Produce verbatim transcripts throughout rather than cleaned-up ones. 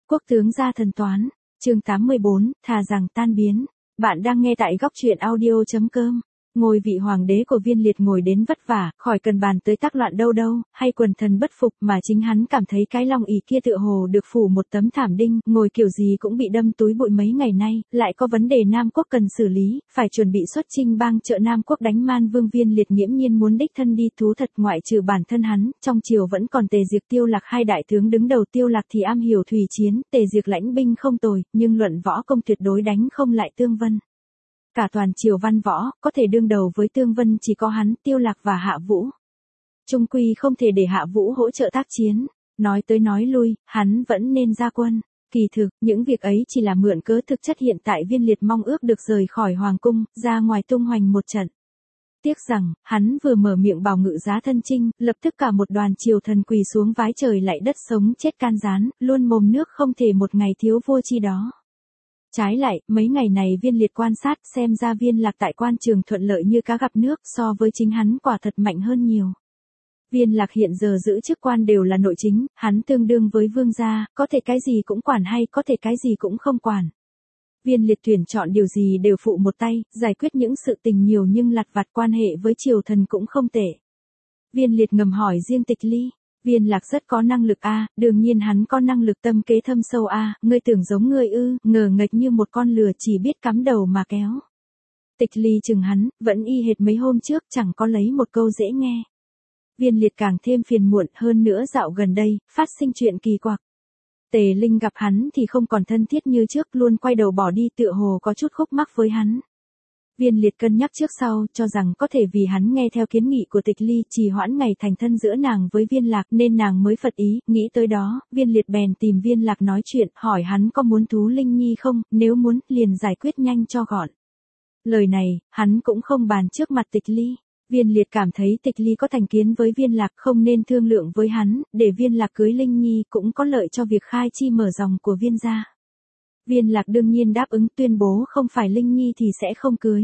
Quốc tướng gia thần toán, chương tám mươi bốn, thà rằng tan biến. Bạn đang nghe tại góc truyện audio.com. Ngôi vị hoàng đế của Viên Liệt ngồi đến vất vả, khỏi cần bàn tới tác loạn đâu đâu, hay quần thần bất phục mà chính hắn cảm thấy cái lòng ỷ kia tựa hồ được phủ một tấm thảm đinh, ngồi kiểu gì cũng bị đâm túi bụi mấy ngày nay, lại có vấn đề Nam Quốc cần xử lý, phải chuẩn bị xuất chinh bang trợ Nam Quốc đánh Man Vương. Viên Liệt nghiễm nhiên muốn đích thân đi thú thật, ngoại trừ bản thân hắn, trong triều vẫn còn Tề Diệc Tiêu Lạc hai đại tướng đứng đầu. Tiêu Lạc thì am hiểu thủy chiến, Tề Diệc lãnh binh không tồi, nhưng luận võ công tuyệt đối đánh không lại Tương Vân. Cả toàn triều văn võ, có thể đương đầu với Tương Vân chỉ có hắn, Tiêu Lạc và Hạ Vũ. Trung quy không thể để Hạ Vũ hỗ trợ tác chiến. Nói tới nói lui, hắn vẫn nên ra quân. Kỳ thực, những việc ấy chỉ là mượn cớ, thực chất hiện tại Viên Liệt mong ước được rời khỏi hoàng cung, ra ngoài tung hoành một trận. Tiếc rằng, hắn vừa mở miệng bảo ngự giá thân chinh, lập tức cả một đoàn triều thần quỳ xuống vái trời lạy đất, sống chết can gián, luôn mồm nước không thể một ngày thiếu vua chi đó. Trái lại, mấy ngày này Viên Liệt quan sát, xem ra Viên Lạc tại quan trường thuận lợi như cá gặp nước, so với chính hắn quả thật mạnh hơn nhiều. Viên Lạc hiện giờ giữ chức quan đều là nội chính, hắn tương đương với vương gia, có thể cái gì cũng quản hay có thể cái gì cũng không quản. Viên Liệt tuyển chọn điều gì đều phụ một tay, giải quyết những sự tình nhiều nhưng lặt vặt, quan hệ với triều thần cũng không tệ. Viên Liệt ngầm hỏi riêng Tịch Ly. Viên Lạc rất có năng lực a, à, đương nhiên hắn có năng lực tâm kế thâm sâu a, à, ngươi tưởng giống ngươi ư, ngờ nghệch như một con lừa chỉ biết cắm đầu mà kéo. Tịch Ly chừng hắn, vẫn y hệt mấy hôm trước, chẳng có lấy một câu dễ nghe. Viên Liệt càng thêm phiền muộn, hơn nữa dạo gần đây, phát sinh chuyện kỳ quặc. Tề Linh gặp hắn thì không còn thân thiết như trước, luôn quay đầu bỏ đi, tựa hồ có chút khúc mắc với hắn. Viên Liệt cân nhắc trước sau, cho rằng có thể vì hắn nghe theo kiến nghị của Tịch Ly, trì hoãn ngày thành thân giữa nàng với Viên Lạc, nên nàng mới phật ý. Nghĩ tới đó, Viên Liệt bèn tìm Viên Lạc nói chuyện, hỏi hắn có muốn thú Linh Nhi không, nếu muốn, liền giải quyết nhanh cho gọn. Lời này, hắn cũng không bàn trước mặt Tịch Ly. Viên Liệt cảm thấy Tịch Ly có thành kiến với Viên Lạc, không nên thương lượng với hắn, để Viên Lạc cưới Linh Nhi cũng có lợi cho việc khai chi mở dòng của Viên gia. Viên Lạc đương nhiên đáp ứng, tuyên bố không phải Linh Nhi thì sẽ không cưới.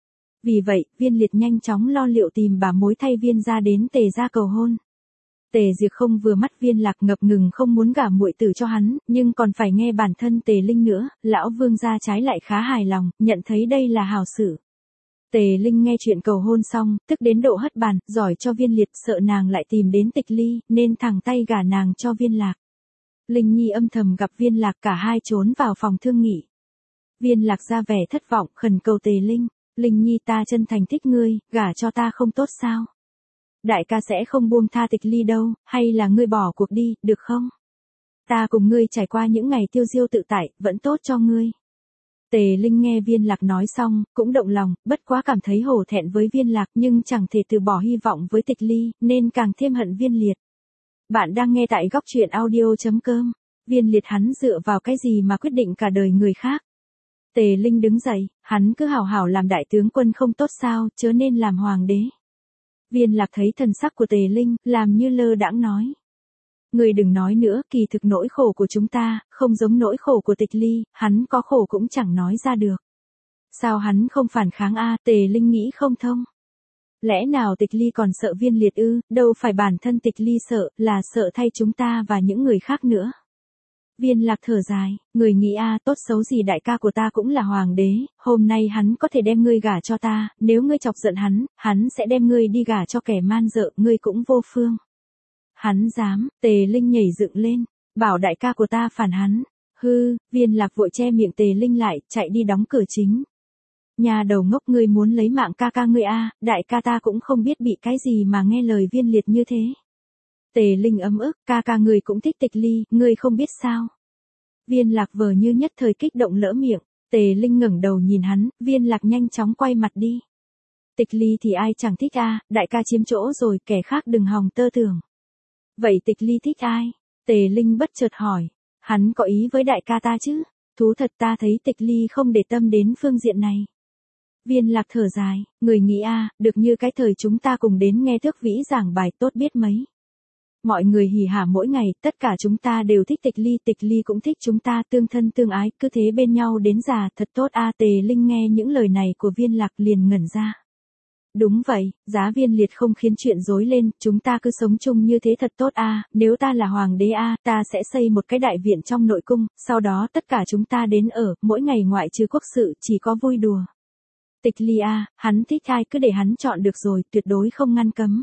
Vì vậy, Viên Liệt nhanh chóng lo liệu tìm bà mối thay Viên gia đến Tề gia cầu hôn. Tề Diệc không vừa mắt Viên Lạc, ngập ngừng không muốn gả muội tử cho hắn, nhưng còn phải nghe bản thân Tề Linh nữa, lão vương gia trái lại khá hài lòng, nhận thấy đây là hảo sự. Tề Linh nghe chuyện cầu hôn xong, tức đến độ hất bàn, giỏi cho Viên Liệt, sợ nàng lại tìm đến Tịch Ly, nên thẳng tay gả nàng cho Viên Lạc. Linh Nhi âm thầm gặp Viên Lạc, cả hai trốn vào phòng thương nghị. Viên Lạc ra vẻ thất vọng, khẩn cầu Tề Linh. Linh Nhi, ta chân thành thích ngươi, gả cho ta không tốt sao? Đại ca sẽ không buông tha Tịch Ly đâu, hay là ngươi bỏ cuộc đi, được không? Ta cùng ngươi trải qua những ngày tiêu diêu tự tại, vẫn tốt cho ngươi. Tề Linh nghe Viên Lạc nói xong, cũng động lòng, bất quá cảm thấy hổ thẹn với Viên Lạc, nhưng chẳng thể từ bỏ hy vọng với Tịch Ly, nên càng thêm hận Viên Liệt. Bạn đang nghe tại góc truyện audio.com. Viên Liệt hắn dựa vào cái gì mà quyết định cả đời người khác? Tề Linh đứng dậy, hắn cứ hảo hảo làm đại tướng quân không tốt sao, chớ nên làm hoàng đế. Viên Lạc thấy thần sắc của Tề Linh, làm như lơ đãng nói. Người đừng nói nữa, kỳ thực nỗi khổ của chúng ta, không giống nỗi khổ của Tịch Ly, hắn có khổ cũng chẳng nói ra được. Sao hắn không phản kháng a? Tề Linh nghĩ không thông. Lẽ nào Tịch Ly còn sợ Viên Liệt ư? Đâu phải bản thân Tịch Ly sợ, là sợ thay chúng ta và những người khác nữa. Viên Lạc thở dài, người nghĩ a, tốt xấu gì đại ca của ta cũng là hoàng đế, hôm nay hắn có thể đem ngươi gả cho ta, nếu ngươi chọc giận hắn, hắn sẽ đem ngươi đi gả cho kẻ man dợ, ngươi cũng vô phương. Hắn dám? Tề Linh nhảy dựng lên, bảo đại ca của ta phản hắn. Hư, Viên Lạc vội che miệng Tề Linh lại, chạy đi đóng cửa chính. Nhà đầu ngốc, ngươi muốn lấy mạng ca ca ngươi a, đại ca ta cũng không biết bị cái gì mà nghe lời Viên Liệt như thế. Tề Linh ấm ức, ca ca ngươi cũng thích Tịch Ly, ngươi không biết sao? Viên Lạc vờ như nhất thời kích động lỡ miệng. Tề Linh ngẩng đầu nhìn hắn, Viên Lạc nhanh chóng quay mặt đi. Tịch Ly thì ai chẳng thích a, đại ca chiếm chỗ rồi, kẻ khác đừng hòng tơ tưởng. Vậy Tịch Ly thích ai? Tề Linh bất chợt hỏi. Hắn có ý với đại ca ta chứ? Thú thật ta thấy Tịch Ly không để tâm đến phương diện này. Viên Lạc thở dài, người nghĩ a, à, được như cái thời chúng ta cùng đến nghe Thước Vĩ giảng bài tốt biết mấy. Mọi người hỉ hả mỗi ngày, tất cả chúng ta đều thích Tịch Ly, Tịch Ly cũng thích chúng ta, tương thân tương ái, cứ thế bên nhau đến già, thật tốt a. Tề Linh nghe những lời này của Viên Lạc liền ngẩn ra. Đúng vậy, Giá Viên Liệt không khiến chuyện rối lên, chúng ta cứ sống chung như thế thật tốt a, nếu ta là hoàng đế a, ta sẽ xây một cái đại viện trong nội cung, sau đó tất cả chúng ta đến ở, mỗi ngày ngoại trừ quốc sự chỉ có vui đùa. Tịch Ly a, hắn thích ai cứ để hắn chọn được rồi, tuyệt đối không ngăn cấm.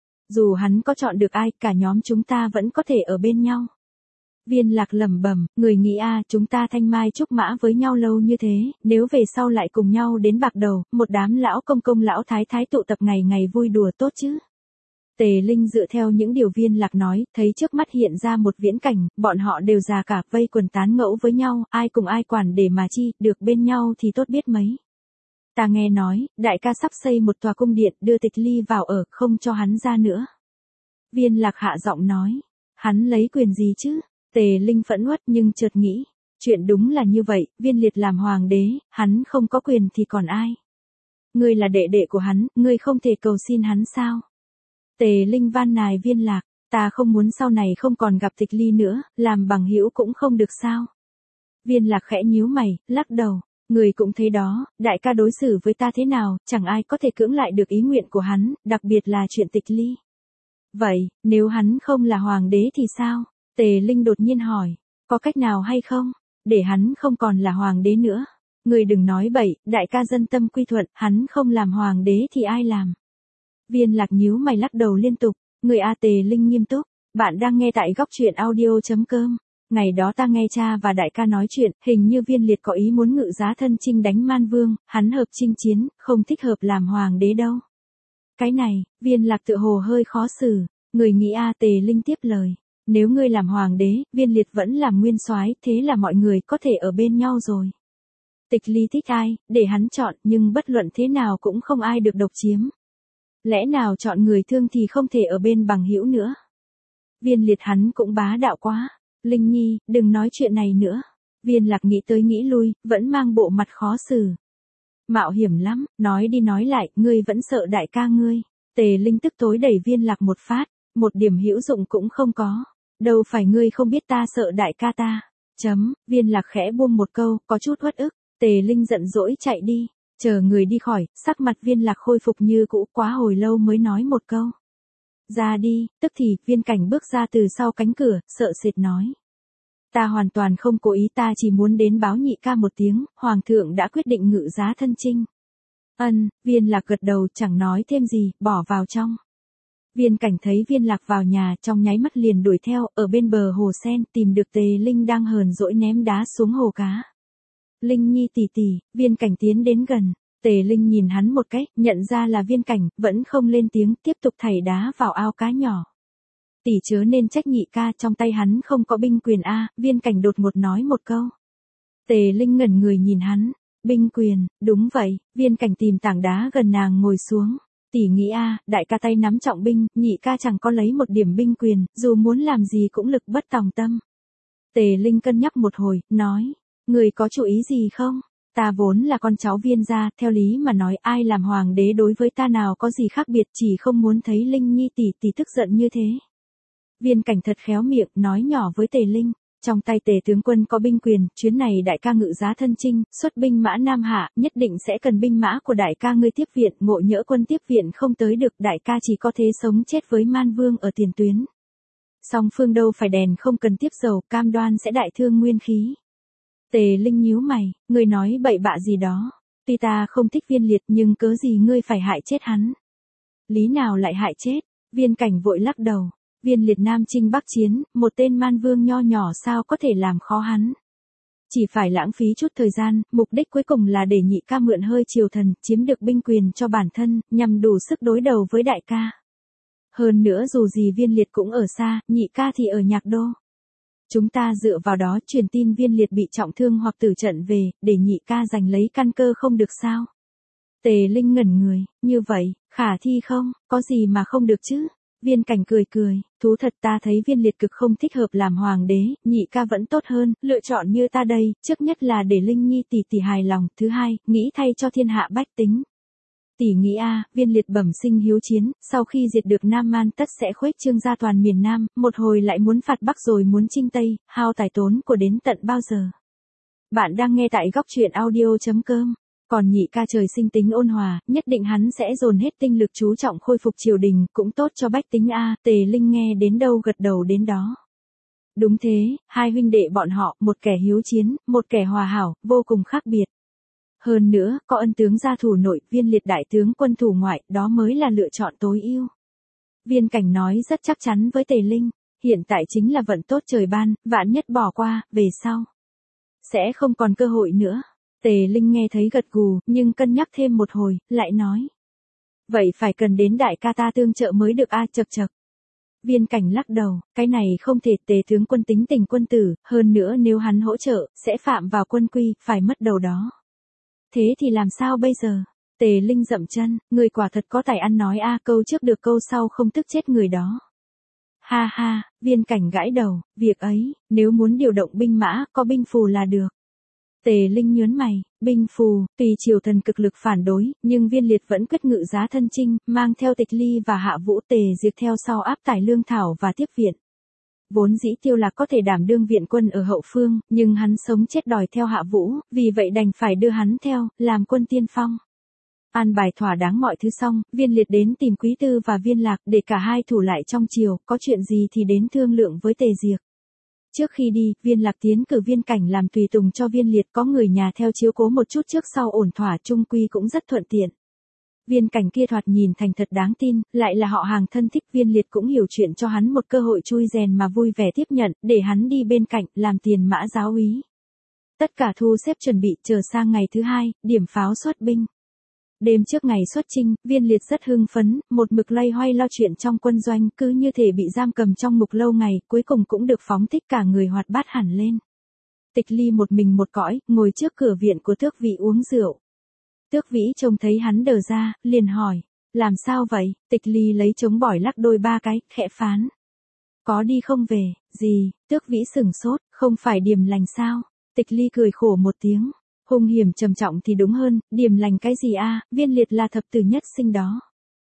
Dù hắn có chọn được ai, cả nhóm chúng ta vẫn có thể ở bên nhau. Viên Lạc lẩm bẩm, người nghĩ a, chúng ta thanh mai trúc mã với nhau lâu như thế, nếu về sau lại cùng nhau đến bạc đầu, một đám lão công công lão thái thái tụ tập ngày ngày vui đùa tốt chứ. Tề Linh dựa theo những điều Viên Lạc nói, thấy trước mắt hiện ra một viễn cảnh, bọn họ đều già cả, vây quần tán ngẫu với nhau, ai cùng ai quản để mà chi, được bên nhau thì tốt biết mấy. Ta nghe nói, đại ca sắp xây một tòa cung điện, đưa Tịch Ly vào ở, không cho hắn ra nữa. Viên Lạc hạ giọng nói, hắn lấy quyền gì chứ? Tề Linh phẫn uất nhưng chợt nghĩ, chuyện đúng là như vậy, Viên Liệt làm hoàng đế, hắn không có quyền thì còn ai? Ngươi là đệ đệ của hắn, ngươi không thể cầu xin hắn sao? Tề Linh van nài Viên Lạc, ta không muốn sau này không còn gặp Tịch Ly nữa, làm bằng hữu cũng không được sao? Viên Lạc khẽ nhíu mày, lắc đầu, người cũng thấy đó, đại ca đối xử với ta thế nào, chẳng ai có thể cưỡng lại được ý nguyện của hắn, đặc biệt là chuyện Tịch Ly. Vậy, nếu hắn không là hoàng đế thì sao? Tề Linh đột nhiên hỏi, có cách nào hay không, để hắn không còn là hoàng đế nữa? Người đừng nói bậy, đại ca dân tâm quy thuận, hắn không làm hoàng đế thì ai làm? Viên Lạc nhíu mày lắc đầu liên tục, người a. Tề Linh nghiêm túc, bạn đang nghe tại góc truyện audio chấm com. Ngày đó ta nghe cha và đại ca nói chuyện, hình như Viên Liệt có ý muốn ngự giá thân chinh đánh Man Vương, hắn hợp chinh chiến, không thích hợp làm hoàng đế đâu. Cái này, Viên Lạc tựa hồ hơi khó xử, người nghĩ a. Tề Linh tiếp lời. Nếu ngươi làm hoàng đế, Viên Liệt vẫn làm nguyên soái, thế là mọi người có thể ở bên nhau rồi. Tịch Ly thích ai, để hắn chọn, nhưng bất luận thế nào cũng không ai được độc chiếm. Lẽ nào chọn người thương thì không thể ở bên bằng hữu nữa? Viên Liệt hắn cũng bá đạo quá. Linh Nhi, đừng nói chuyện này nữa. Viên Lạc nghĩ tới nghĩ lui, vẫn mang bộ mặt khó xử. Mạo hiểm lắm, nói đi nói lại, ngươi vẫn sợ đại ca ngươi. Tề Linh tức tối đẩy Viên Lạc một phát, một điểm hữu dụng cũng không có. Đâu phải ngươi không biết ta sợ đại ca ta. Chấm, Viên Lạc khẽ buông một câu, có chút uất ức. Tề Linh giận dỗi chạy đi, chờ người đi khỏi, sắc mặt Viên Lạc khôi phục như cũ, quá hồi lâu mới nói một câu. Ra đi, tức thì, Viên Cảnh bước ra từ sau cánh cửa, sợ sệt nói. Ta hoàn toàn không cố ý, ta chỉ muốn đến báo nhị ca một tiếng, hoàng thượng đã quyết định ngự giá thân chinh. Ân, Viên Lạc gật đầu, chẳng nói thêm gì, bỏ vào trong. Viên Cảnh thấy Viên Lạc vào nhà, trong nháy mắt liền đuổi theo, ở bên bờ hồ sen, tìm được Tề Linh đang hờn dỗi ném đá xuống hồ cá. Linh Nhi tỷ tỷ, Viên Cảnh tiến đến gần. Tề Linh nhìn hắn một cái, nhận ra là Viên Cảnh, vẫn không lên tiếng, tiếp tục thảy đá vào ao cá nhỏ. Tỷ chớ nên trách nhị ca, trong tay hắn không có binh quyền a. Viên Cảnh đột ngột nói một câu. Tề Linh ngẩn người nhìn hắn, binh quyền, đúng vậy. Viên Cảnh tìm tảng đá gần nàng ngồi xuống. Tỷ nghĩ a, đại ca tay nắm trọng binh, nhị ca chẳng có lấy một điểm binh quyền, dù muốn làm gì cũng lực bất tòng tâm. Tề Linh cân nhắc một hồi, nói, người có chủ ý gì không? Ta vốn là con cháu Viên gia, theo lý mà nói ai làm hoàng đế đối với ta nào có gì khác biệt, chỉ không muốn thấy Linh Nhi tỷ tỷ tức giận như thế. Viên Cảnh thật khéo miệng, nói nhỏ với Tề Linh, trong tay Tề tướng quân có binh quyền, chuyến này đại ca ngự giá thân chinh, xuất binh mã Nam Hạ, nhất định sẽ cần binh mã của đại ca ngươi tiếp viện, ngộ nhỡ quân tiếp viện không tới được, đại ca chỉ có thế sống chết với Man Vương ở tiền tuyến. Song phương đâu phải đèn không cần tiếp dầu, cam đoan sẽ đại thương nguyên khí. Tề Linh nhíu mày, ngươi nói bậy bạ gì đó, tuy ta không thích Viên Liệt nhưng cớ gì ngươi phải hại chết hắn. Lý nào lại hại chết? Viên Cảnh vội lắc đầu. Viên Liệt Nam chinh bắc chiến, một tên Man Vương nho nhỏ sao có thể làm khó hắn. Chỉ phải lãng phí chút thời gian, mục đích cuối cùng là để nhị ca mượn hơi triều thần, chiếm được binh quyền cho bản thân, nhằm đủ sức đối đầu với đại ca. Hơn nữa dù gì Viên Liệt cũng ở xa, nhị ca thì ở Nhạc Đô. Chúng ta dựa vào đó truyền tin Viên Liệt bị trọng thương hoặc tử trận về, để nhị ca giành lấy căn cơ không được sao. Tề Linh ngẩn người, như vậy, khả thi không, có gì mà không được chứ? Viên Cảnh cười cười, thú thật ta thấy Viên Liệt cực không thích hợp làm hoàng đế, nhị ca vẫn tốt hơn, lựa chọn như ta đây, trước nhất là để Linh Nhi tỷ tỷ hài lòng, thứ hai, nghĩ thay cho thiên hạ bách tính. Tỷ nghĩ a, Viên Liệt bẩm sinh hiếu chiến, sau khi diệt được Nam Man tất sẽ khuếch trương ra toàn miền Nam, một hồi lại muốn phạt Bắc rồi muốn chinh Tây, hao tài tốn của đến tận bao giờ. Bạn đang nghe tại góc truyện audio chấm com. Còn nhị ca trời sinh tính ôn hòa, nhất định hắn sẽ dồn hết tinh lực chú trọng khôi phục triều đình, cũng tốt cho bách tính a. Tề Linh nghe đến đâu gật đầu đến đó. Đúng thế, hai huynh đệ bọn họ, một kẻ hiếu chiến, một kẻ hòa hảo, vô cùng khác biệt. Hơn nữa, có ân tướng gia thủ nội, Viên Liệt đại tướng quân thủ ngoại, đó mới là lựa chọn tối ưu. Viên Cảnh nói rất chắc chắn với Tề Linh, hiện tại chính là vận tốt trời ban, vạn nhất bỏ qua, về sau sẽ không còn cơ hội nữa. Tề Linh nghe thấy gật gù, nhưng cân nhắc thêm một hồi, lại nói. Vậy phải cần đến đại ca ta tương trợ mới được a. Chậc chậc. Viên Cảnh lắc đầu, cái này không thể. Tề tướng quân tính tình quân tử, hơn nữa nếu hắn hỗ trợ, sẽ phạm vào quân quy, phải mất đầu đó. Thế thì làm sao bây giờ? Tề Linh dậm chân, người quả thật có tài ăn nói a, câu trước được câu sau không tức chết người đó. Ha ha, Viên Cảnh gãi đầu, việc ấy, nếu muốn điều động binh mã, có binh phù là được. Tề Linh nhớn mày, binh phù, tùy triều thần cực lực phản đối, nhưng Viên Liệt vẫn quyết ngự giá thân chinh, mang theo Tịch Ly và Hạ Vũ. Tề Diệp theo sau áp tải lương thảo và tiếp viện. Vốn dĩ Tiêu Lạc có thể đảm đương viện quân ở hậu phương, nhưng hắn sống chết đòi theo Hạ Vũ, vì vậy đành phải đưa hắn theo, làm quân tiên phong. An bài thỏa đáng mọi thứ xong, Viên Liệt đến tìm Quý Tư và Viên Lạc để cả hai thủ lại trong triều, có chuyện gì thì đến thương lượng với Tề Diệp. Trước khi đi, Viên Lạc tiến cử Viên Cảnh làm tùy tùng cho Viên Liệt, có người nhà theo chiếu cố một chút trước sau ổn thỏa, chung quy cũng rất thuận tiện. Viên Cảnh kia thoạt nhìn thành thật đáng tin, lại là họ hàng thân thích. Viên Liệt cũng hiểu chuyện cho hắn một cơ hội chui rèn mà vui vẻ tiếp nhận, để hắn đi bên cạnh, làm tiền mã giáo úy. Tất cả thu xếp chuẩn bị, chờ sang ngày thứ hai, điểm pháo xuất binh. Đêm trước ngày xuất chinh, Viên Liệt rất hưng phấn, một mực loay hoay lo chuyện trong quân doanh, cứ như thể bị giam cầm trong ngục lâu ngày, cuối cùng cũng được phóng thích, cả người hoạt bát hẳn lên. Tịch Ly một mình một cõi, ngồi trước cửa viện của Tước Vĩ uống rượu. Tước Vĩ trông thấy hắn đờ ra, liền hỏi, làm sao vậy? Tịch Ly lấy trống bỏi lắc đôi ba cái, khẽ phán. Có đi không về, gì? Tước Vĩ sửng sốt, không phải điềm lành sao? Tịch Ly cười khổ một tiếng. Hung hiểm trầm trọng thì đúng hơn, điềm lành cái gì a? Viên Liệt là thập tử nhất sinh đó.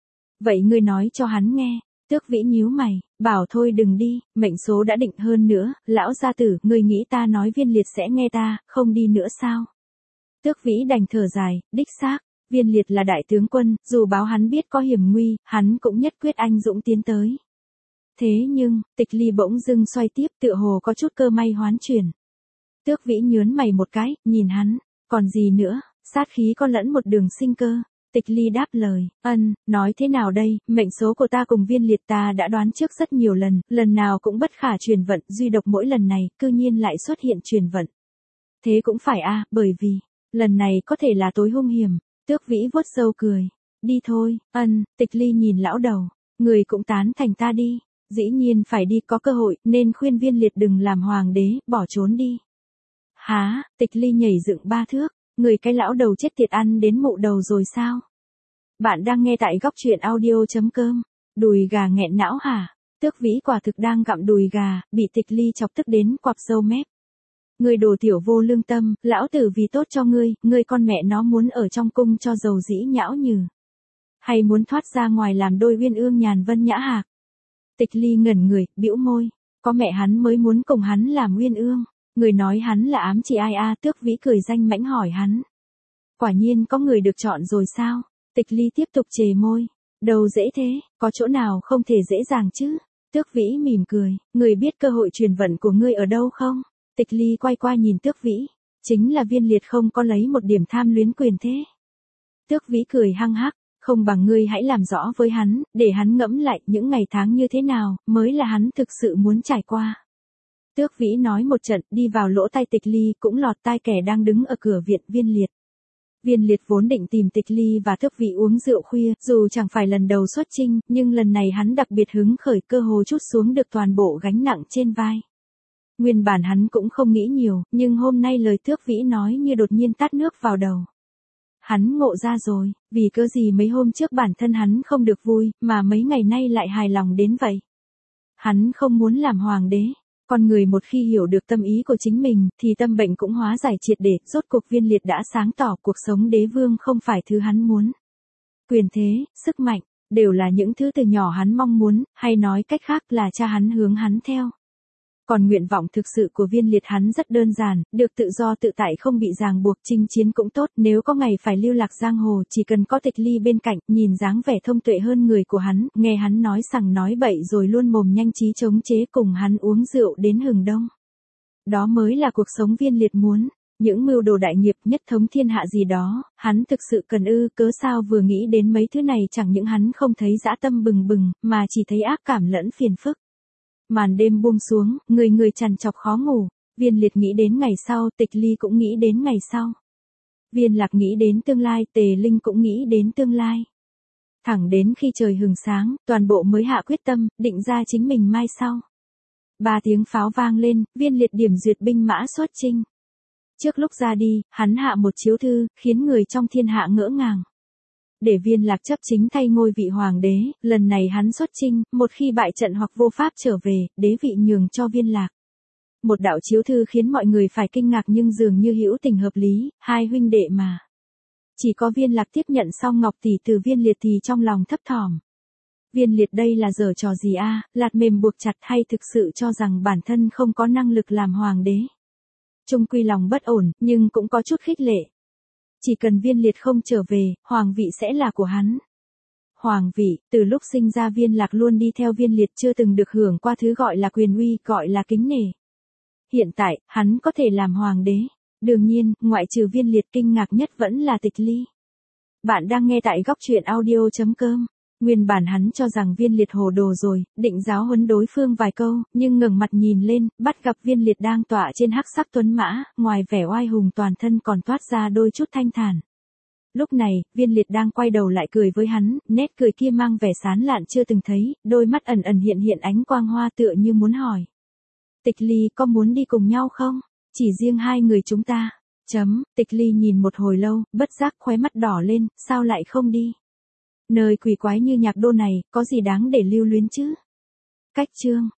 Vậy ngươi nói cho hắn nghe. Tước Vĩ nhíu mày, bảo thôi đừng đi, mệnh số đã định. Hơn nữa, lão gia tử, ngươi nghĩ ta nói Viên Liệt sẽ nghe ta, không đi nữa sao? Tước Vĩ đành thở dài, đích xác, Viên Liệt là đại tướng quân, dù báo hắn biết có hiểm nguy, hắn cũng nhất quyết anh dũng tiến tới. Thế nhưng, Tịch Ly bỗng dưng xoay tiếp, tựa hồ có chút cơ may hoán chuyển. Tước Vĩ nhớn mày một cái, nhìn hắn. Còn gì nữa, sát khí có lẫn một đường sinh cơ. Tịch Ly đáp lời, ân, nói thế nào đây, mệnh số của ta cùng Viên Liệt ta đã đoán trước rất nhiều lần, lần nào cũng bất khả truyền vận, duy độc mỗi lần này, cư nhiên lại xuất hiện truyền vận. Thế cũng phải a, bởi vì, lần này có thể là tối hung hiểm. Tước Vĩ vuốt râu cười, đi thôi, ân. Tịch Ly nhìn lão đầu, người cũng tán thành ta đi, dĩ nhiên phải đi, có cơ hội, nên khuyên Viên Liệt đừng làm hoàng đế, bỏ trốn đi. Há, Tịch Ly nhảy dựng ba thước, người cái lão đầu chết tiệt ăn đến mụ đầu rồi sao? Bạn đang nghe tại góc truyện audio chấm com. Đùi gà nghẹn não hả? Tước Vĩ quả thực đang gặm đùi gà, bị Tịch Ly chọc tức đến quặp râu mép. Ngươi đồ tiểu vô lương tâm, lão tử vì tốt cho ngươi, ngươi con mẹ nó muốn ở trong cung cho dầu dĩ nhão nhừ. Hay muốn thoát ra ngoài làm đôi uyên ương nhàn vân nhã hạc? Tịch Ly ngẩn người, bĩu môi, có mẹ hắn mới muốn cùng hắn làm uyên ương. Người nói hắn là ám chỉ ai a? Tước Vĩ cười danh mãnh hỏi hắn. Quả nhiên có người được chọn rồi sao? Tịch Ly tiếp tục chề môi. Đâu dễ thế, có chỗ nào không thể dễ dàng chứ? Tước Vĩ mỉm cười, người biết cơ hội truyền vận của ngươi ở đâu không? Tịch Ly quay qua nhìn Tước Vĩ. Chính là Viên Liệt không có lấy một điểm tham luyến quyền thế. Tước Vĩ cười hăng hắc, không bằng ngươi hãy làm rõ với hắn, để hắn ngẫm lại những ngày tháng như thế nào, mới là hắn thực sự muốn trải qua. Tước Vĩ nói một trận, đi vào lỗ tai Tịch Ly, cũng lọt tai kẻ đang đứng ở cửa viện. Viên Liệt. Viên Liệt vốn định tìm Tịch Ly và Tước Vĩ uống rượu khuya, dù chẳng phải lần đầu xuất chinh, nhưng lần này hắn đặc biệt hứng khởi, cơ hồ trút xuống được toàn bộ gánh nặng trên vai. Nguyên bản hắn cũng không nghĩ nhiều, nhưng hôm nay lời Tước Vĩ nói như đột nhiên tát nước vào đầu. Hắn ngộ ra rồi, vì cớ gì mấy hôm trước bản thân hắn không được vui, mà mấy ngày nay lại hài lòng đến vậy. Hắn không muốn làm hoàng đế. Con người một khi hiểu được tâm ý của chính mình, thì tâm bệnh cũng hóa giải triệt để. Rốt cuộc Viên Liệt đã sáng tỏ cuộc sống đế vương không phải thứ hắn muốn. Quyền thế, sức mạnh, đều là những thứ từ nhỏ hắn mong muốn, hay nói cách khác là cha hắn hướng hắn theo. Còn nguyện vọng thực sự của Viên Liệt hắn rất đơn giản, được tự do tự tại không bị ràng buộc, chinh chiến cũng tốt, nếu có ngày phải lưu lạc giang hồ chỉ cần có Tịch Ly bên cạnh, nhìn dáng vẻ thông tuệ hơn người của hắn, nghe hắn nói sằng nói bậy rồi luôn mồm nhanh trí chống chế cùng hắn uống rượu đến hừng đông. Đó mới là cuộc sống Viên Liệt muốn. Những mưu đồ đại nghiệp nhất thống thiên hạ gì đó, hắn thực sự cần ư, cớ sao vừa nghĩ đến mấy thứ này chẳng những hắn không thấy dã tâm bừng bừng, mà chỉ thấy ác cảm lẫn phiền phức. Màn đêm buông xuống, người người trằn trọc khó ngủ, Viên Liệt nghĩ đến ngày sau, Tịch Ly cũng nghĩ đến ngày sau. Viên Lạc nghĩ đến tương lai, Tề Linh cũng nghĩ đến tương lai. Thẳng đến khi trời hừng sáng, toàn bộ mới hạ quyết tâm, định ra chính mình mai sau. Ba tiếng pháo vang lên, Viên Liệt điểm duyệt binh mã xuất chinh. Trước lúc ra đi, hắn hạ một chiếu thư, khiến người trong thiên hạ ngỡ ngàng. Để Viên Lạc chấp chính thay ngôi vị hoàng đế, lần này hắn xuất chinh, một khi bại trận hoặc vô pháp trở về, đế vị nhường cho Viên Lạc. Một đạo chiếu thư khiến mọi người phải kinh ngạc nhưng dường như hữu tình hợp lý, hai huynh đệ mà. Chỉ có Viên Lạc tiếp nhận xong ngọc tỷ từ Viên Liệt thì trong lòng thấp thỏm. Viên Liệt đây là giở trò gì a, lạt mềm buộc chặt hay thực sự cho rằng bản thân không có năng lực làm hoàng đế. Trung quy lòng bất ổn, nhưng cũng có chút khích lệ. Chỉ cần Viên Liệt không trở về, hoàng vị sẽ là của hắn. Hoàng vị, từ lúc sinh ra Viên Lạc luôn đi theo Viên Liệt chưa từng được hưởng qua thứ gọi là quyền uy, gọi là kính nể. Hiện tại, hắn có thể làm hoàng đế. Đương nhiên, ngoại trừ Viên Liệt kinh ngạc nhất vẫn là Tịch Ly. Bạn đang nghe tại góc truyện audio chấm com. Nguyên bản hắn cho rằng Viên Liệt hồ đồ rồi, định giáo huấn đối phương vài câu, nhưng ngẩng mặt nhìn lên, bắt gặp Viên Liệt đang tọa trên hắc sắc tuấn mã, ngoài vẻ oai hùng toàn thân còn toát ra đôi chút thanh thản. Lúc này, Viên Liệt đang quay đầu lại cười với hắn, nét cười kia mang vẻ sán lạn chưa từng thấy, đôi mắt ẩn ẩn hiện hiện ánh quang hoa tựa như muốn hỏi. Tịch Ly có muốn đi cùng nhau không? Chỉ riêng hai người chúng ta. Chấm, Tịch Ly nhìn một hồi lâu, bất giác khóe mắt đỏ lên, sao lại không đi? Nơi quỷ quái như Nhạc Đô này, có gì đáng để lưu luyến chứ? Cách chương